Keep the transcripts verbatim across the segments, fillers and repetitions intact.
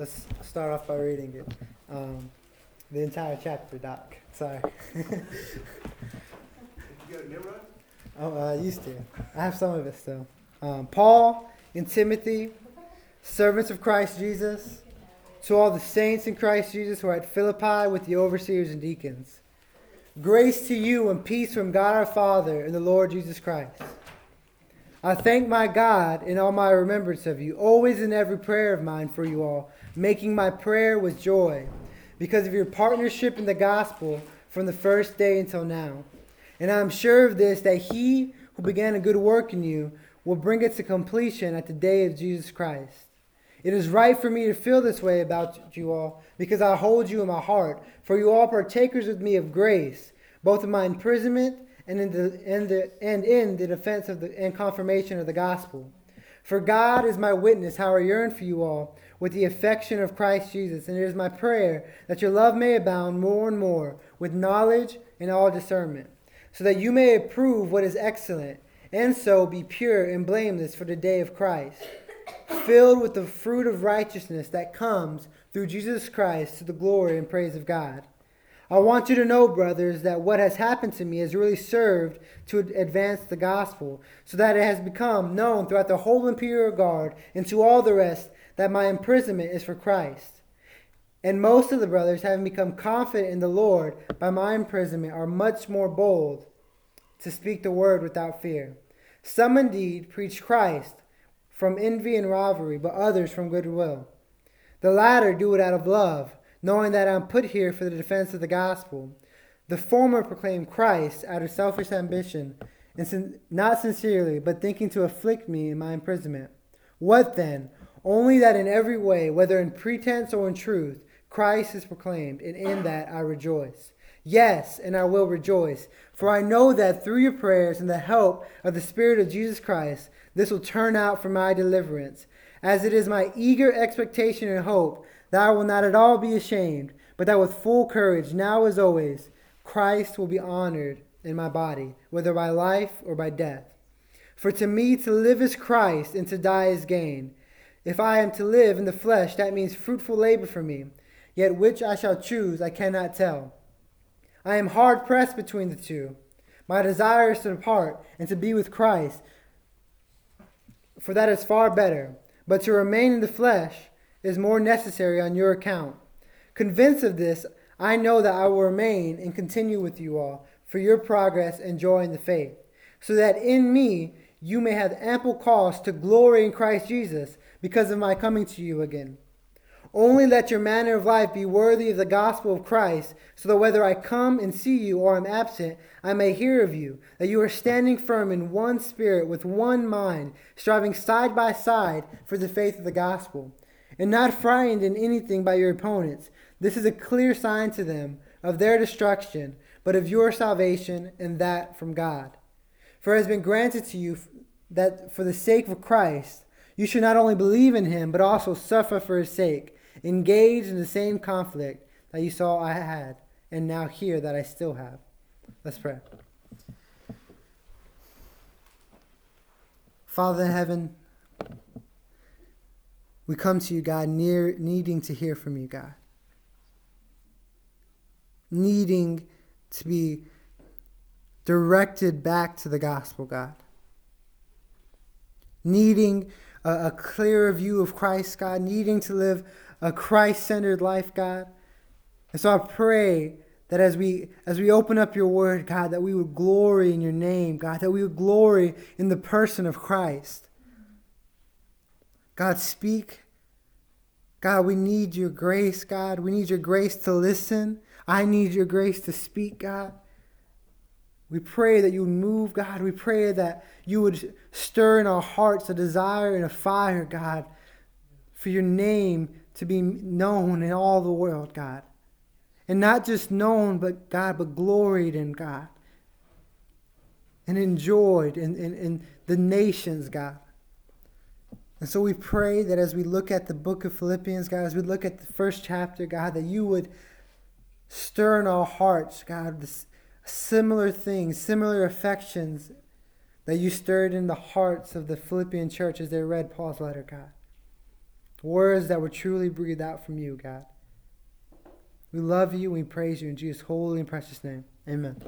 let's start off by reading it. Um, the entire chapter, Doc. Sorry. You got it memorized? Oh, I used to. I have some of it still. Um, Paul and Timothy, servants of Christ Jesus, to all the saints in Christ Jesus who are at Philippi with the overseers and deacons. Grace to you and peace from God our Father and the Lord Jesus Christ. I thank my God in all my remembrance of you, always in every prayer of mine for you all, making my prayer with joy, because of your partnership in the gospel from the first day until now. And I am sure of this, that he who began a good work in you will bring it to completion at the day of Jesus Christ. It is right for me to feel this way about you all, because I hold you in my heart, for you all partakers with me of grace, both in my imprisonment and in the, and the, and in the defense of the, and confirmation of the gospel. For God is my witness how I yearn for you all with the affection of Christ Jesus, and it is my prayer that your love may abound more and more with knowledge and all discernment, so that you may approve what is excellent, and so be pure and blameless for the day of Christ, filled with the fruit of righteousness that comes through Jesus Christ to the glory and praise of God. I want you to know, brothers, that what has happened to me has really served to advance the gospel, so that it has become known throughout the whole imperial guard and to all the rest that my imprisonment is for Christ. And most of the brothers, having become confident in the Lord by my imprisonment, are much more bold to speak the word without fear. Some indeed preach Christ from envy and rivalry, but others from goodwill. The latter do it out of love, knowing that I am put here for the defense of the gospel. The former proclaim Christ out of selfish ambition, and sin- not sincerely, but thinking to afflict me in my imprisonment. What then? Only that in every way, whether in pretense or in truth, Christ is proclaimed, and in that I rejoice. Yes, and I will rejoice, for I know that through your prayers and the help of the Spirit of Jesus Christ, this will turn out for my deliverance, as it is my eager expectation and hope that I will not at all be ashamed, but that with full courage, now as always, Christ will be honored in my body, whether by life or by death. For to me to live is Christ, and to die is gain. If I am to live in the flesh, that means fruitful labor for me, yet which I shall choose I cannot tell. I am hard pressed between the two. My desire is to depart and to be with Christ, for that is far better. But to remain in the flesh is more necessary on your account. Convinced of this, I know that I will remain and continue with you all for your progress and joy in the faith, so that in me you may have ample cause to glory in Christ Jesus because of my coming to you again. Only let your manner of life be worthy of the gospel of Christ, so that whether I come and see you or am absent, I may hear of you, that you are standing firm in one spirit with one mind, striving side by side for the faith of the gospel, and not frightened in anything by your opponents. This is a clear sign to them of their destruction, but of your salvation, and that from God. For it has been granted to you that for the sake of Christ, you should not only believe in him, but also suffer for his sake, engaged in the same conflict that you saw I had, and now hear that I still have. Let's pray. Father in heaven, we come to you, God, near needing to hear from you, God. Needing to be directed back to the gospel, God. Needing a, a clearer view of Christ, God. Needing to live a Christ-centered life, God. And so I pray that as we as we open up your word, God, that we would glory in your name, God, that we would glory in the person of Christ. God, speak. God, we need your grace, God. We need your grace to listen. I need your grace to speak, God. We pray that you would move, God. We pray that you would stir in our hearts a desire and a fire, God, for your name to be known in all the world, God. And not just known, but God, but gloried in, God. And enjoyed in, in, in the nations, God. And so we pray that as we look at the book of Philippians, God, as we look at the first chapter, God, that you would stir in our hearts, God, this similar things, similar affections that you stirred in the hearts of the Philippian church as they read Paul's letter, God. words that were truly breathed out from you, God. We love you. We praise you in Jesus' holy and precious name. Amen.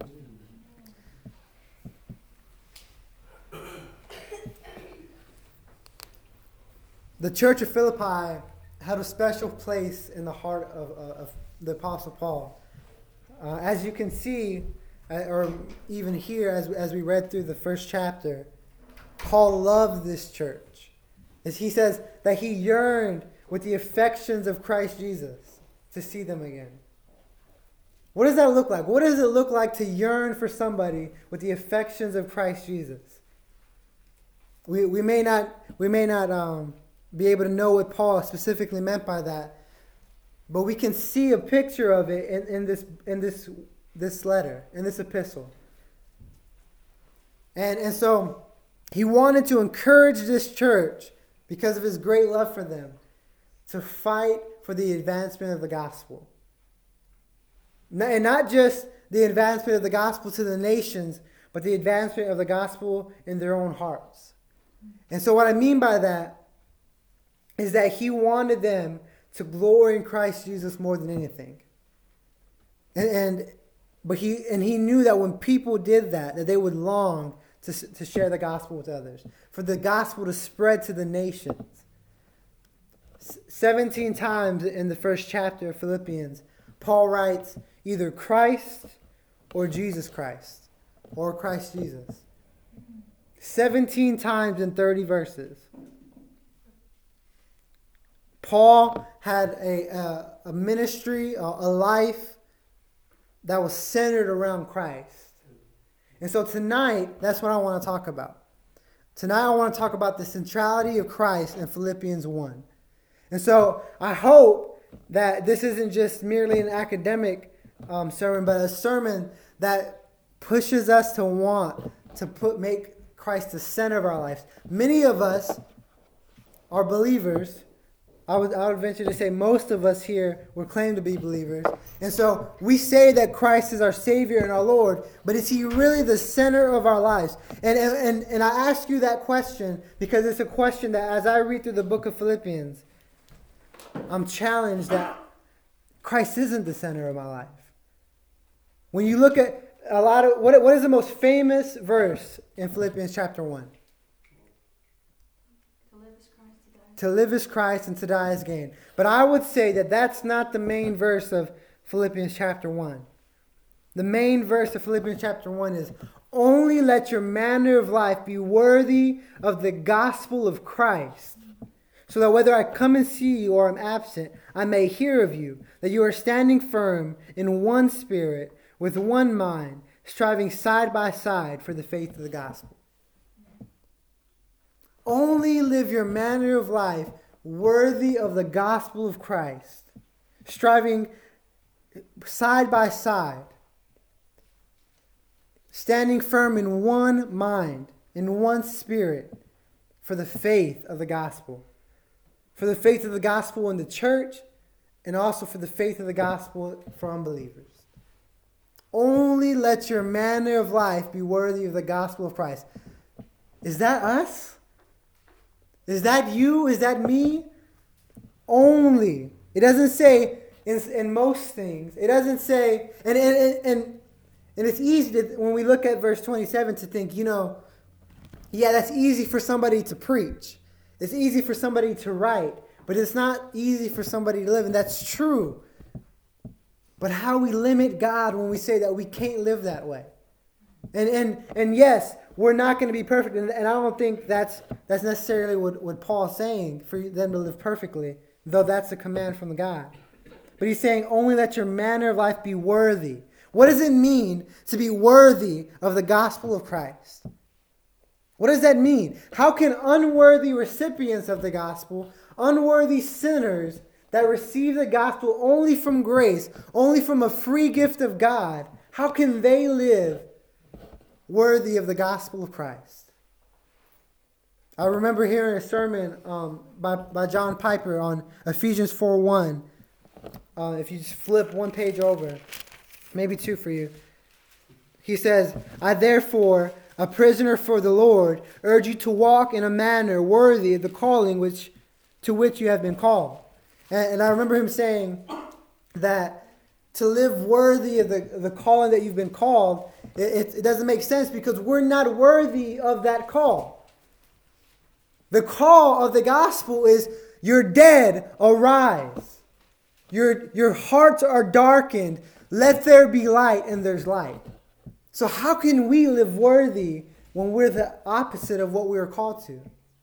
The church of Philippi had a special place in the heart of, uh, of the Apostle Paul. Uh, as you can see, uh, or even hear as, as we read through the first chapter, Paul loved this church. As he says that he yearned with the affections of Christ Jesus to see them again. What does that look like? What does it look like to yearn for somebody with the affections of Christ Jesus? We we may not we may not um, be able to know what Paul specifically meant by that, but we can see a picture of it in, in this in this this letter, in this epistle. And and so he wanted to encourage this church, because of his great love for them, to fight for the advancement of the gospel. And not just the advancement of the gospel to the nations, but the advancement of the gospel in their own hearts. And so what I mean by that is that he wanted them to glory in Christ Jesus more than anything. And, and but he and he knew that when people did that, that they would long to, to share the gospel with others, for the gospel to spread to the nations. seventeen times in the first chapter of Philippians, Paul writes either Christ or Jesus Christ, or Christ Jesus. seventeen times in thirty verses. Paul had a, a, a ministry, a, a life that was centered around Christ. And so tonight, that's what I want to talk about. Tonight I want to talk about the centrality of Christ in Philippians one. And so I hope that this isn't just merely an academic um, sermon, but a sermon that pushes us to want to put make Christ the center of our lives. Many of us are believers. I would, I would venture to say most of us here would claim to be believers. And so we say that Christ is our Savior and our Lord, but is He really the center of our lives? And, and, and I ask you that question because it's a question that as I read through the book of Philippians, I'm challenged that Christ isn't the center of my life. When you look at a lot of, what, what is the most famous verse in Philippians chapter one? To live is Christ and to die is gain. But I would say that that's not the main verse of Philippians chapter one. The main verse of Philippians chapter one is, only let your manner of life be worthy of the gospel of Christ, so that whether I come and see you or am absent, I may hear of you, that you are standing firm in one spirit, with one mind, striving side by side for the faith of the gospel. Only live your manner of life worthy of the gospel of Christ, striving side by side, standing firm in one mind, in one spirit, for the faith of the gospel. For the faith of the gospel in the church, and also for the faith of the gospel for unbelievers. Only let your manner of life be worthy of the gospel of Christ. Is that us? Is that you? Is that me? Only. It doesn't say in, in most things. It doesn't say, and, and, and, and it's easy to, when we look at verse twenty-seven to think, you know, yeah, that's easy for somebody to preach. It's easy for somebody to write, but it's not easy for somebody to live, and that's true. But how we limit God when we say that we can't live that way. And and and yes, we're not going to be perfect, and, and I don't think that's that's necessarily what, what Paul's saying, for them to live perfectly, though that's a command from God. But he's saying, only let your manner of life be worthy. What does it mean to be worthy of the gospel of Christ? What does that mean? How can unworthy recipients of the gospel, unworthy sinners that receive the gospel only from grace, only from a free gift of God, how can they live worthy of the gospel of Christ? I remember hearing a sermon um, by, by John Piper on Ephesians four one. Uh, if you just flip one page over, maybe two for you. He says, I therefore, a prisoner for the Lord, urge you to walk in a manner worthy of the calling which to which you have been called. And, and I remember him saying that to live worthy of the, the calling that you've been called, it, it, it doesn't make sense because we're not worthy of that call. The call of the gospel is, you're dead, arise. Your, your hearts are darkened. Let there be light, and there's light. So how can we live worthy when we're the opposite of what we are called to?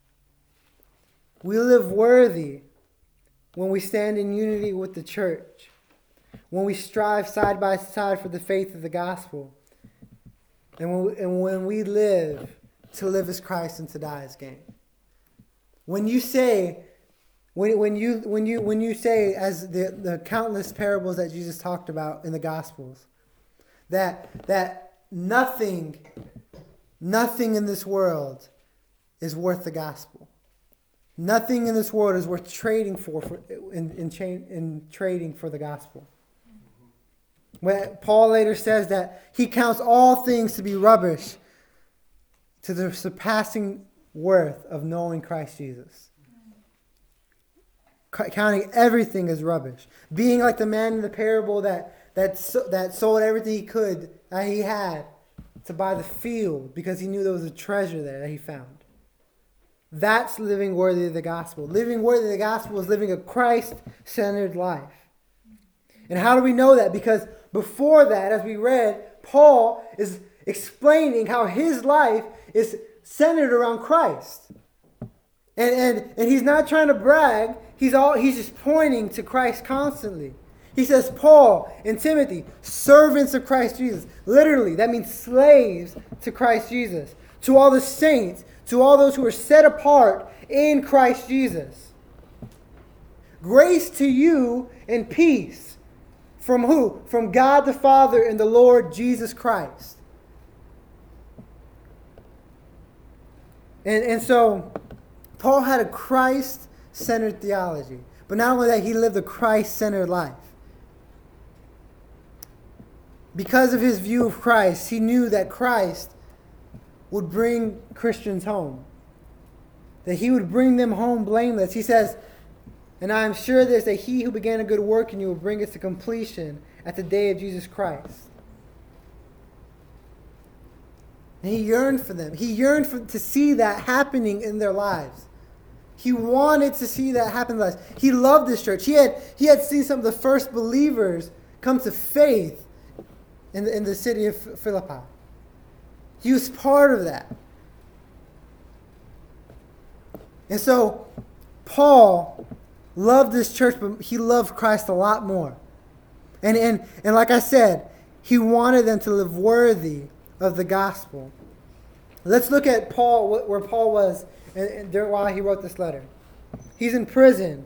We live worthy when we stand in unity with the church, when we strive side by side for the faith of the gospel, and when we, and when we live to live as Christ and to die as gain. When you say, when, when you when you when you say, as the, the countless parables that Jesus talked about in the Gospels, that that nothing, nothing in this world is worth the gospel. Nothing in this world is worth trading for, for in, in, chain, in trading for the gospel. When Paul later says that he counts all things to be rubbish to the surpassing worth of knowing Christ Jesus. C- counting everything as rubbish. Being like the man in the parable that, that, so, that sold everything he could, that he had, to buy the field because he knew there was a treasure there that he found. That's living worthy of the gospel. Living worthy of the gospel is living a Christ-centered life. And how do we know that? Because before that, as we read, Paul is explaining how his life is centered around Christ. And, and, and he's not trying to brag. He's, all, he's just pointing to Christ constantly. He says, Paul and Timothy, servants of Christ Jesus. Literally, that means slaves to Christ Jesus. To all the saints, to all those who are set apart in Christ Jesus. Grace to you and peace. From who? From God the Father and the Lord Jesus Christ. And, and so, Paul had a Christ-centered theology. But not only that, he lived a Christ-centered life. Because of his view of Christ, he knew that Christ would bring Christians home. That he would bring them home blameless. He says, and I am sure this, that he who began a good work in you will bring it to completion at the day of Jesus Christ. And he yearned for them. He yearned for, to see that happening in their lives. He wanted to see that happen in their lives. He loved this church. He had, he had seen some of the first believers come to faith in the, in the city of Philippi. He was part of that. And so, Paul loved this church, but he loved Christ a lot more. And, and, and like I said, he wanted them to live worthy of the gospel. Let's look at Paul, where Paul was during, while he wrote this letter. He's in prison.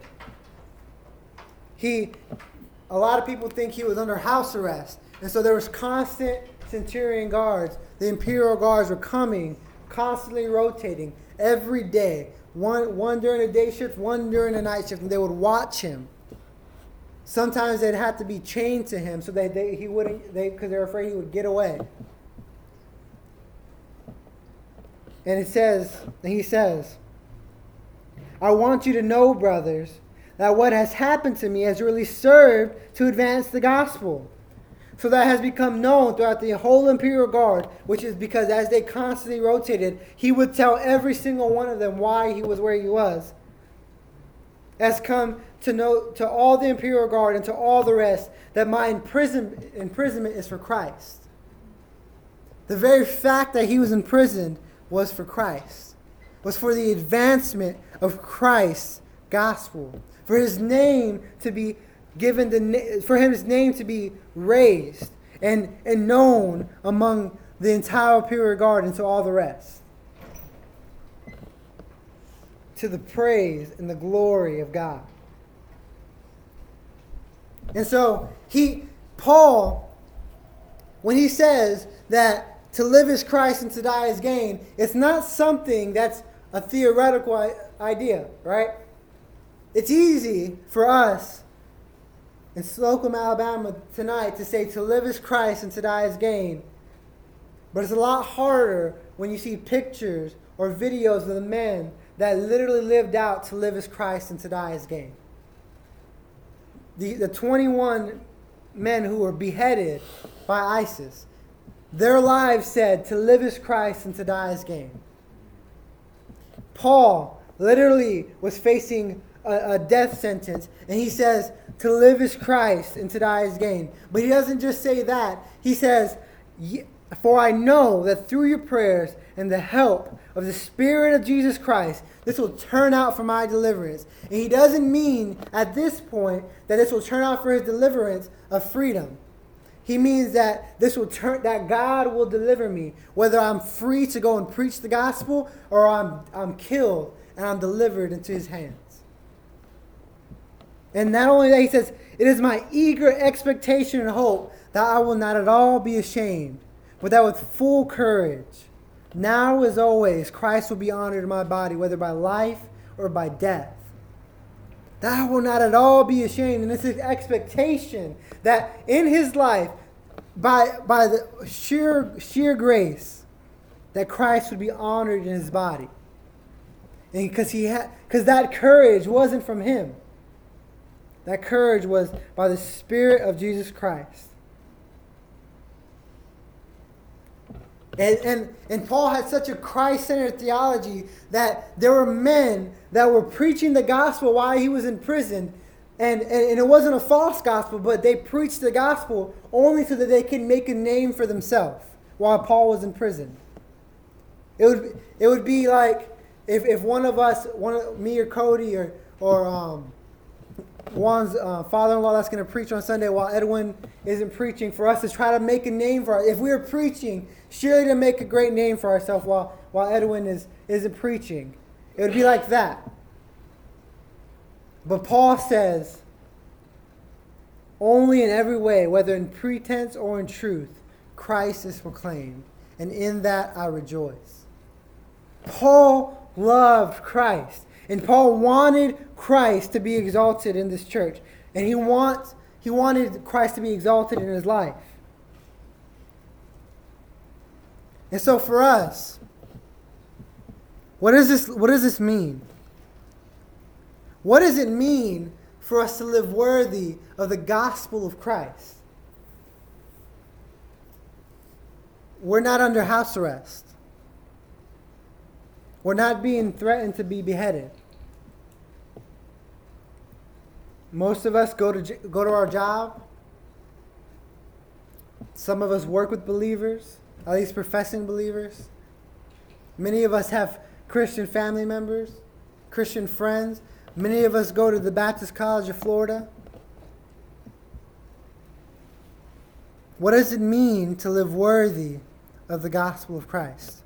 He, a lot of people think he was under house arrest. And so there was constant centurion guards. The imperial guards were coming, constantly rotating every day. One, one during the day shift, one during the night shift, and they would watch him. Sometimes they'd have to be chained to him so that they, he wouldn't, they because they're afraid he would get away. And it says, and he says, I want you to know, brothers, that what has happened to me has really served to advance the gospel. So that has become known throughout the whole imperial guard, which is because as they constantly rotated, he would tell every single one of them why he was where he was. Has come to know to all the imperial guard and to all the rest that my imprison, imprisonment is for Christ. The very fact that he was imprisoned was for Christ, was for the advancement of Christ's gospel, for his name to be given the for his name to be raised and, and known among the entire imperial guard and to all the rest. To the praise and the glory of God. And so he Paul, when he says that to live is Christ and to die is gain, it's not something that's a theoretical idea, right? It's easy for us in Slocum, Alabama tonight to say to live is Christ and to die is gain. But it's a lot harder when you see pictures or videos of the men that literally lived out to live as Christ and to die as gain. The, the twenty-one men who were beheaded by ISIS, their lives said to live as Christ and to die as gain. Paul literally was facing a, a death sentence, and he says to live as Christ and to die as gain. But he doesn't just say that. He says, for I know that through your prayers and the help of the Spirit of Jesus Christ, this will turn out for my deliverance. And he doesn't mean at this point that this will turn out for his deliverance of freedom. He means that this will turn, that God will deliver me, whether I'm free to go and preach the gospel or I'm I'm killed and I'm delivered into his hands. And not only that, he says, it is my eager expectation and hope that I will not at all be ashamed, but that with full courage, now as always, Christ will be honored in my body, whether by life or by death. That I will not at all be ashamed. And it's his expectation that in his life, by, by the sheer, sheer grace, that Christ would be honored in his body. And because he had, because that courage wasn't from him. That courage was by the Spirit of Jesus Christ. And, and, and Paul had such a Christ-centered theology that there were men that were preaching the gospel while he was in prison. And, and, and it wasn't a false gospel, but they preached the gospel only so that they could make a name for themselves while Paul was in prison. It would, it would be like if, if one of us, one of, me or Cody or, or um, Juan's uh, father-in-law that's going to preach on Sunday while Edwin isn't preaching, for us to try to make a name for us. If we were preaching, surely to make a great name for ourselves while, while Edwin is, isn't preaching. It would be like that. But Paul says, only in every way, whether in pretense or in truth, Christ is proclaimed, and in that I rejoice. Paul loved Christ. And Paul wanted Christ to be exalted in this church. And he wants he wanted Christ to be exalted in his life. And so for us, what does this what does this mean? What does it mean for us to live worthy of the gospel of Christ? We're not under house arrest. We're not being threatened to be beheaded. Most of us go to go to our job. Some of us work with believers, at least professing believers. Many of us have Christian family members, Christian friends. Many of us go to the Baptist College of Florida. What does it mean to live worthy of the gospel of Christ?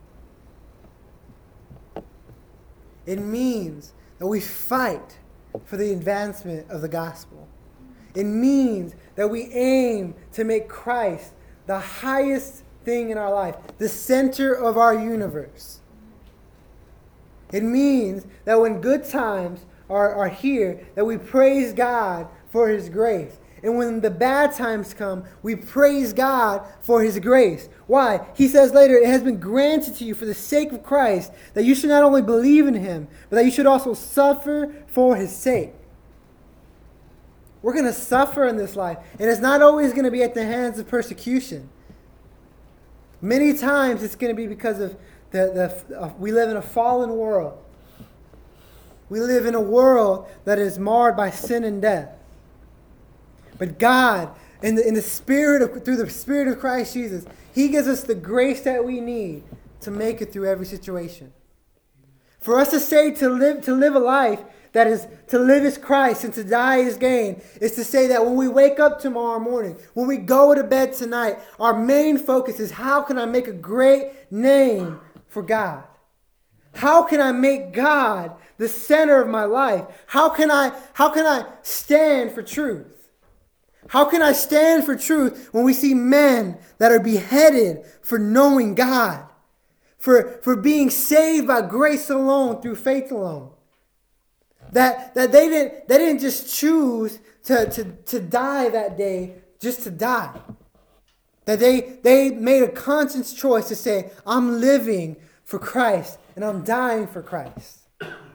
It means that we fight for the advancement of the gospel. It means that we aim to make Christ the highest thing in our life, the center of our universe. It means that when good times are, are here, that we praise God for his grace. And when the bad times come, we praise God for his grace. Why? He says later, it has been granted to you for the sake of Christ that you should not only believe in him, but that you should also suffer for his sake. We're going to suffer in this life. And it's not always going to be at the hands of persecution. Many times it's going to be because of the, the uh, we live in a fallen world. We live in a world that is marred by sin and death. But God, in the, in the spirit of, through the Spirit of Christ Jesus, he gives us the grace that we need to make it through every situation. For us to say to live to live a life that is to live as Christ and to die as gain is to say that when we wake up tomorrow morning, when we go to bed tonight, our main focus is how can I make a great name for God? How can I make God the center of my life? How can I how can I stand for truth? How can I stand for truth when we see men that are beheaded for knowing God, for, for being saved by grace alone through faith alone? That, that they didn't they didn't just choose to, to, to die that day just to die. That they, they made a conscious choice to say, I'm living for Christ and I'm dying for Christ.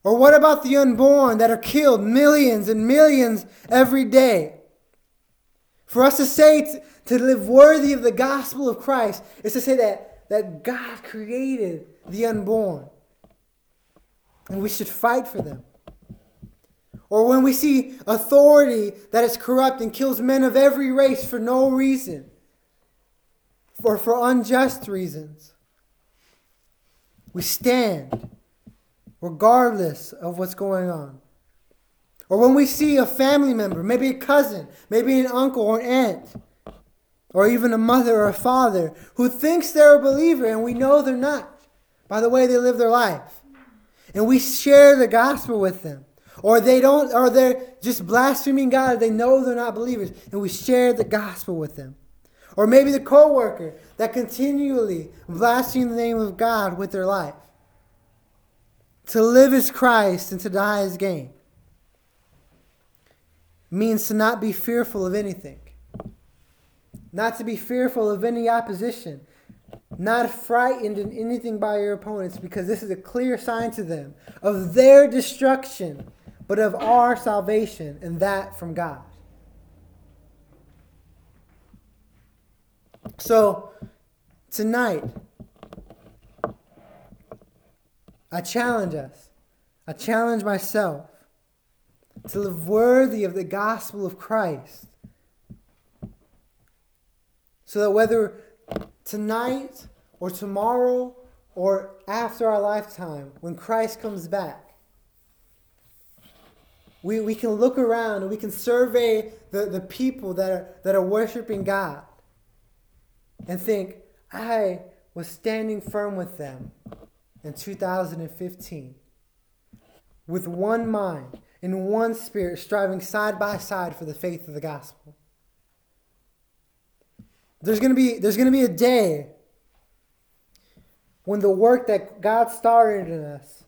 Or what about the unborn that are killed, millions and millions every day? For us to say t- to live worthy of the gospel of Christ is to say that, that God created the unborn. And we should fight for them. Or when we see authority that is corrupt and kills men of every race for no reason, or for unjust reasons, we stand regardless of what's going on. Or when we see a family member, maybe a cousin, maybe an uncle or an aunt, or even a mother or a father who thinks they're a believer and we know they're not by the way they live their life. And we share the gospel with them. Or they don't, or they're just blaspheming God. They know they're not believers. And we share the gospel with them. Or maybe the coworker that continually blasphemes the name of God with their life. To live as Christ and to die as gain means to not be fearful of anything. Not to be fearful of any opposition. Not frightened in anything by your opponents, because this is a clear sign to them of their destruction, but of our salvation, and that from God. So, tonight, I challenge us, I challenge myself to live worthy of the gospel of Christ. So that whether tonight or tomorrow or after our lifetime, when Christ comes back, we, we can look around and we can survey the, the people that are, that are worshiping God and think, I was standing firm with them in two thousand fifteen with one mind, in one spirit, striving side by side for the faith of the gospel. There's going to be, there's going to be a day when the work that God started in us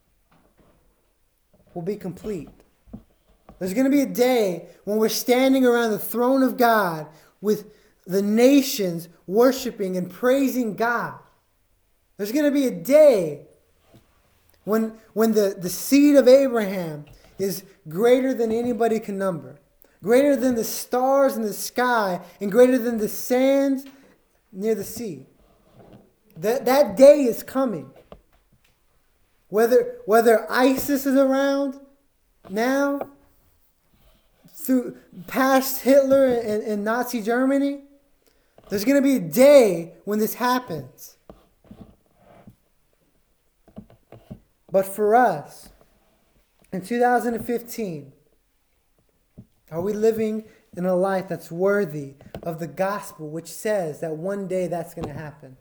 will be complete. There's going to be a day when we're standing around the throne of God with the nations worshiping and praising God. There's going to be a day when, when the, the seed of Abraham is greater than anybody can number, greater than the stars in the sky, and greater than the sands near the sea. That, that day is coming. Whether, whether ISIS is around now, through past Hitler and, and Nazi Germany, there's going to be a day when this happens. But for us, in two thousand fifteen, are we living in a life that's worthy of the gospel, which says that one day that's going to happen?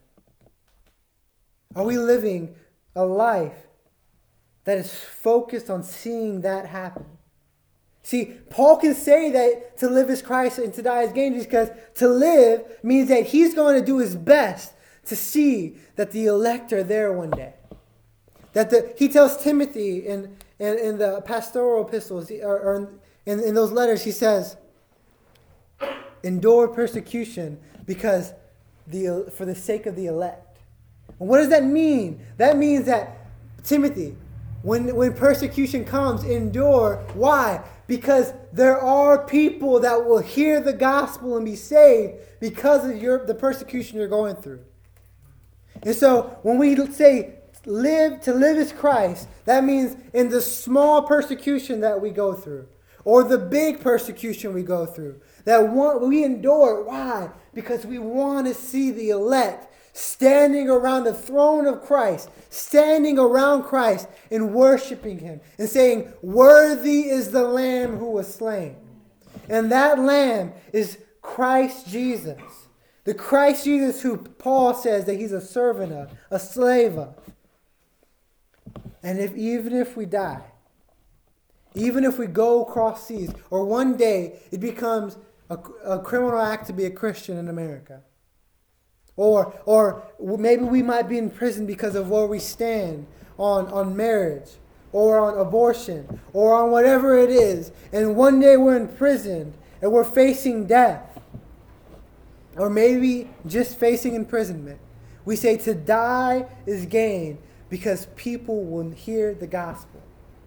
Are we living a life that is focused on seeing that happen? See, Paul can say that to live is Christ and to die is gain, because to live means that he's going to do his best to see that the elect are there one day. That the, he tells Timothy in, in, in the pastoral epistles, or, or in, in those letters, he says, endure persecution because the for the sake of the elect. And what does that mean? That means that, Timothy, when, when persecution comes, endure. Why? Because there are people that will hear the gospel and be saved because of your, the persecution you're going through. And so when we say live to live as Christ, that means in the small persecution that we go through, or the big persecution we go through, that one, we endure. Why? Because we want to see the elect standing around the throne of Christ, standing around Christ and worshiping him and saying, worthy is the Lamb who was slain. And that Lamb is Christ Jesus. The Christ Jesus who Paul says that he's a servant of, a slave of. And if even if we die, even if we go across seas, or one day it becomes a, a criminal act to be a Christian in America, Or or maybe we might be in prison because of where we stand on, on marriage, or on abortion, or on whatever it is. And one day we're in prison and we're facing death. Or maybe just facing imprisonment. We say to die is gain because people will hear the gospel.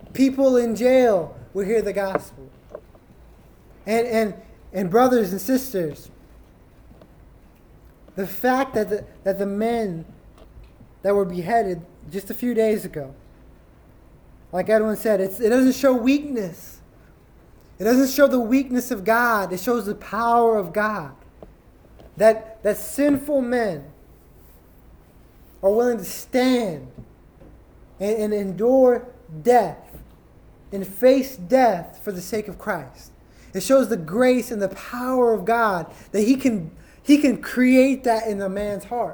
People in jail will hear the gospel. And, and, and brothers and sisters, the fact that the, that the men that were beheaded just a few days ago, like Edwin said, it's, it doesn't show weakness. It doesn't show the weakness of God. It shows the power of God. That, that sinful men are willing to stand and, and endure death and face death for the sake of Christ. It shows the grace and the power of God that He can, He can create that in a man's heart.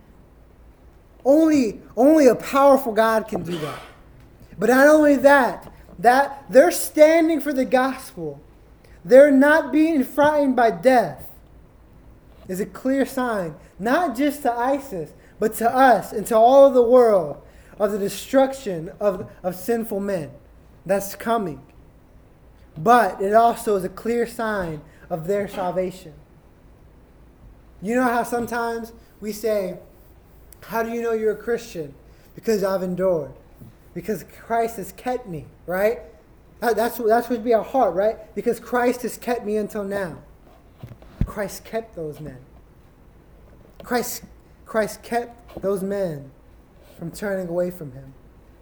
Only, only a powerful God can do that. But not only that, that they're standing for the gospel. They're not being frightened by death. Is a clear sign, not just to ISIS, but to us and to all of the world, of the destruction of, of sinful men that's coming. But it also is a clear sign of their salvation. You know how sometimes we say, how do you know you're a Christian? Because I've endured. Because Christ has kept me, right? That's, that's what be our heart, right? Because Christ has kept me until now. Christ kept those men. Christ, Christ kept those men from turning away from Him.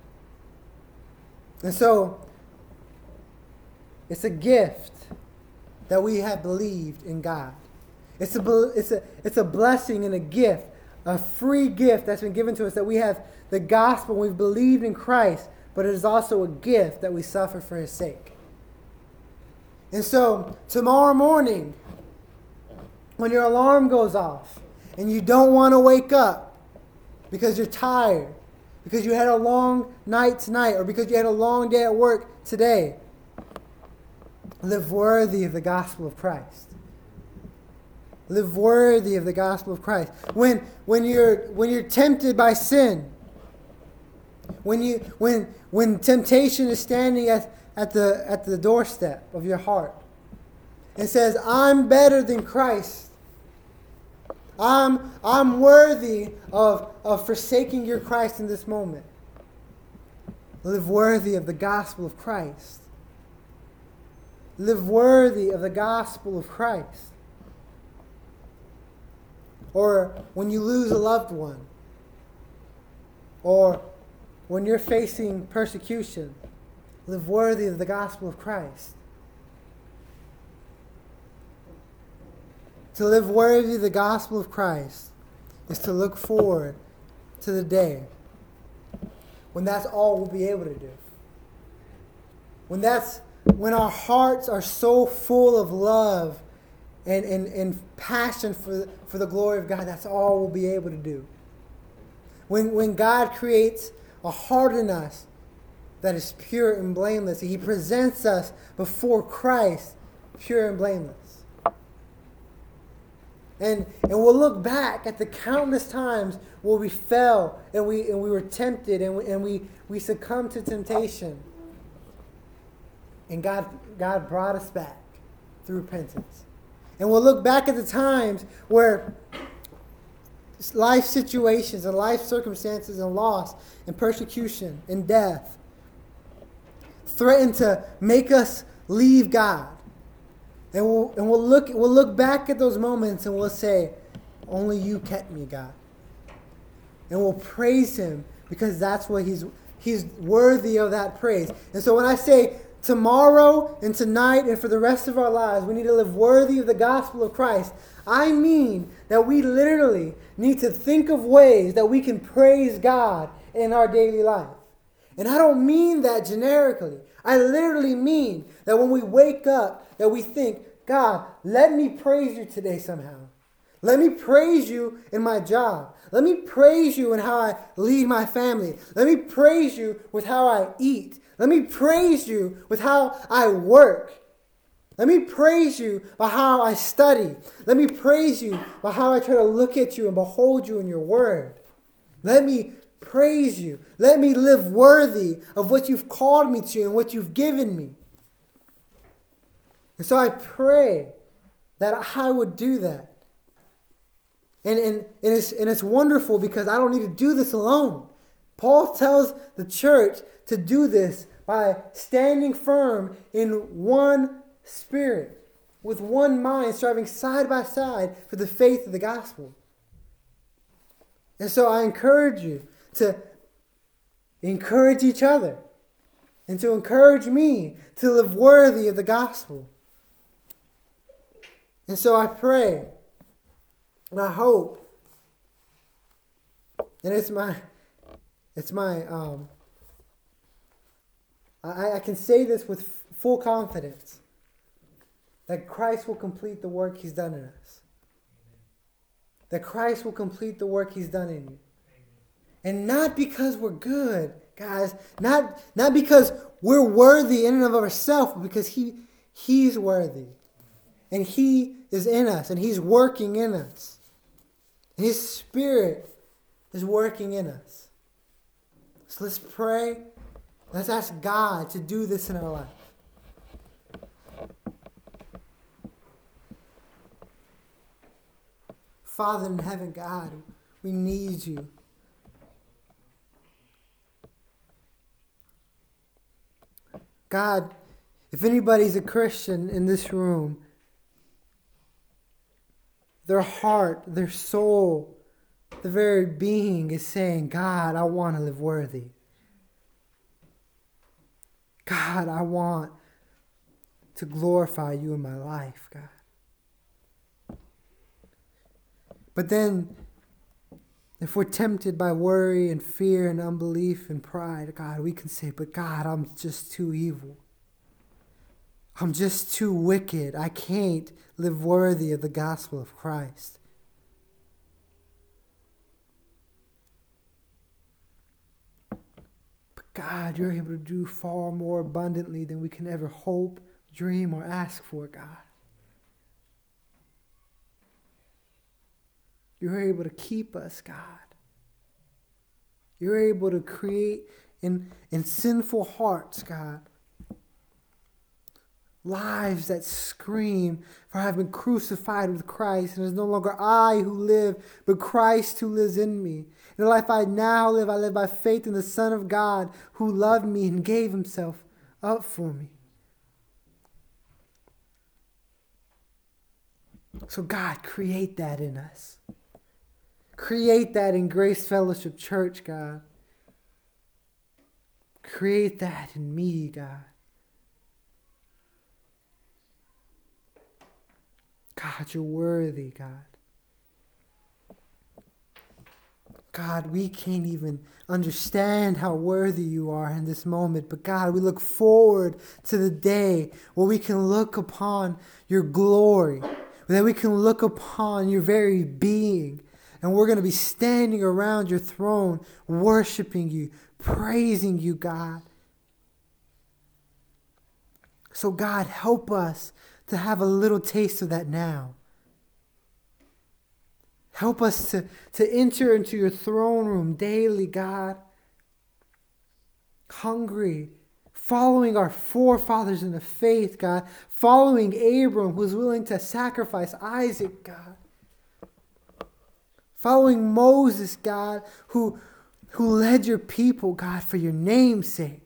And so, it's a gift that we have believed in God. It's a, it's a, it's a blessing and a gift, a free gift that's been given to us, that we have the gospel, we've believed in Christ, but it is also a gift that we suffer for His sake. And so, tomorrow morning, when your alarm goes off and you don't want to wake up because you're tired, because you had a long night tonight, or because you had a long day at work today, live worthy of the gospel of Christ. Live worthy of the gospel of Christ. When, when, you're, when you're tempted by sin, when, you, when, when temptation is standing at, at, the, at the doorstep of your heart and says, I'm better than Christ, I'm, I'm worthy of, of forsaking your Christ in this moment. Live worthy of the gospel of Christ. Live worthy of the gospel of Christ. Or when you lose a loved one. Or when you're facing persecution. Live worthy of the gospel of Christ. To live worthy of the gospel of Christ is to look forward to the day when that's all we'll be able to do. When that's when our hearts are so full of love and, and, and passion for, for the glory of God, that's all we'll be able to do. When, when God creates a heart in us that is pure and blameless, He presents us before Christ pure and blameless. And, and we'll look back at the countless times where we fell and we, and we were tempted and we, and we, we succumbed to temptation. And God, God brought us back through repentance. And we'll look back at the times where life situations and life circumstances and loss and persecution and death threatened to make us leave God. And we'll, and we'll look we'll look back at those moments and we'll say, only you kept me, God. And we'll praise Him because that's what He's He's worthy of that praise. And so when I say tomorrow and tonight and for the rest of our lives, we need to live worthy of the gospel of Christ, I mean that we literally need to think of ways that we can praise God in our daily life. And I don't mean that generically. I literally mean that when we wake up, that we think, God, let me praise you today somehow. Let me praise you in my job. Let me praise you in how I lead my family. Let me praise you with how I eat. Let me praise you with how I work. Let me praise you by how I study. Let me praise you by how I try to look at you and behold you in your word. Let me praise you. Let me live worthy of what you've called me to and what you've given me. And so I pray that I would do that. And, and, and, it's, and it's wonderful because I don't need to do this alone. Paul tells the church to do this by standing firm in one spirit, with one mind, striving side by side for the faith of the gospel. And so I encourage you to encourage each other and to encourage me to live worthy of the gospel. And so I pray and I hope, and it's my, it's my, um, I, I can say this with f- full confidence, that Christ will complete the work He's done in us. That Christ will complete the work He's done in you. And not because we're good, guys. Not, not because we're worthy in and of ourselves, but because he, He's worthy. And He is in us. And He's working in us. And His Spirit is working in us. So let's pray. Let's ask God to do this in our life. Father in heaven, God, we need You. God, if anybody's a Christian in this room, their heart, their soul, the very being is saying, God, I want to live worthy. God, I want to glorify You in my life, God. But then, if we're tempted by worry and fear and unbelief and pride, God, we can say, but God, I'm just too evil. I'm just too wicked. I can't live worthy of the gospel of Christ. But God, You're able to do far more abundantly than we can ever hope, dream, or ask for, God. You're able to keep us, God. You're able to create in, in sinful hearts, God, lives that scream, for I have been crucified with Christ, and it is no longer I who live, but Christ who lives in me. In the life I now live, I live by faith in the Son of God, who loved me and gave Himself up for me. So God, create that in us. Create that in Grace Fellowship Church, God. Create that in me, God. God, You're worthy, God. God, we can't even understand how worthy You are in this moment. But God, we look forward to the day where we can look upon Your glory, that we can look upon Your very being. And we're going to be standing around Your throne, worshiping You, praising You, God. So God, help us to have a little taste of that now. Help us to, to enter into Your throne room daily, God. Hungry, following our forefathers in the faith, God. Following Abram, who was willing to sacrifice Isaac, God. Following Moses, God, who, who led Your people, God, for Your name's sake.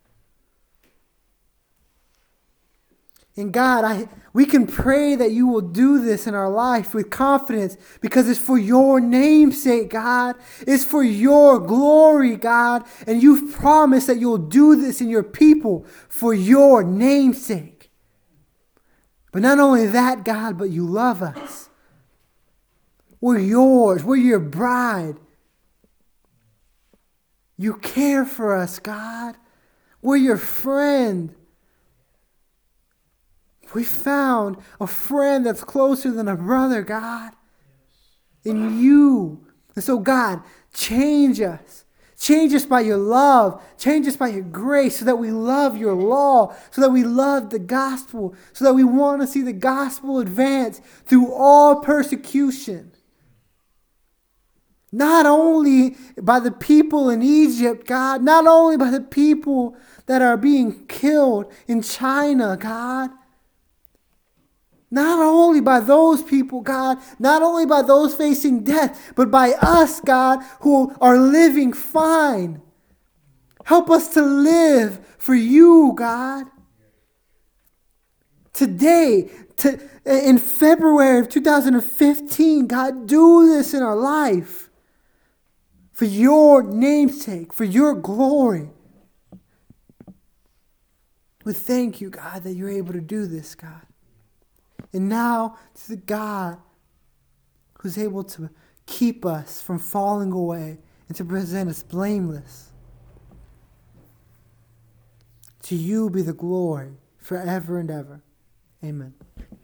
And God, I we can pray that You will do this in our life with confidence because it's for Your name's sake, God. It's for Your glory, God. And You've promised that You'll do this in Your people for Your name's sake. But not only that, God, but You love us. We're Yours. We're Your bride. You care for us, God. We're Your friend. We found a friend that's closer than a brother, God. In You. And so, God, change us. Change us by Your love. Change us by Your grace so that we love Your law, so that we love the gospel, so that we want to see the gospel advance through all persecution. Not only by the people in Egypt, God, not only by the people that are being killed in China, God. Not only by those people, God, not only by those facing death, but by us, God, who are living fine. Help us to live for you, God. Today, to, in February of two thousand fifteen, God, do this in our life. For your name's sake, for your glory. We thank you, God, that you're able to do this, God. And now to the God who's able to keep us from falling away and to present us blameless. To you be the glory forever and ever. Amen.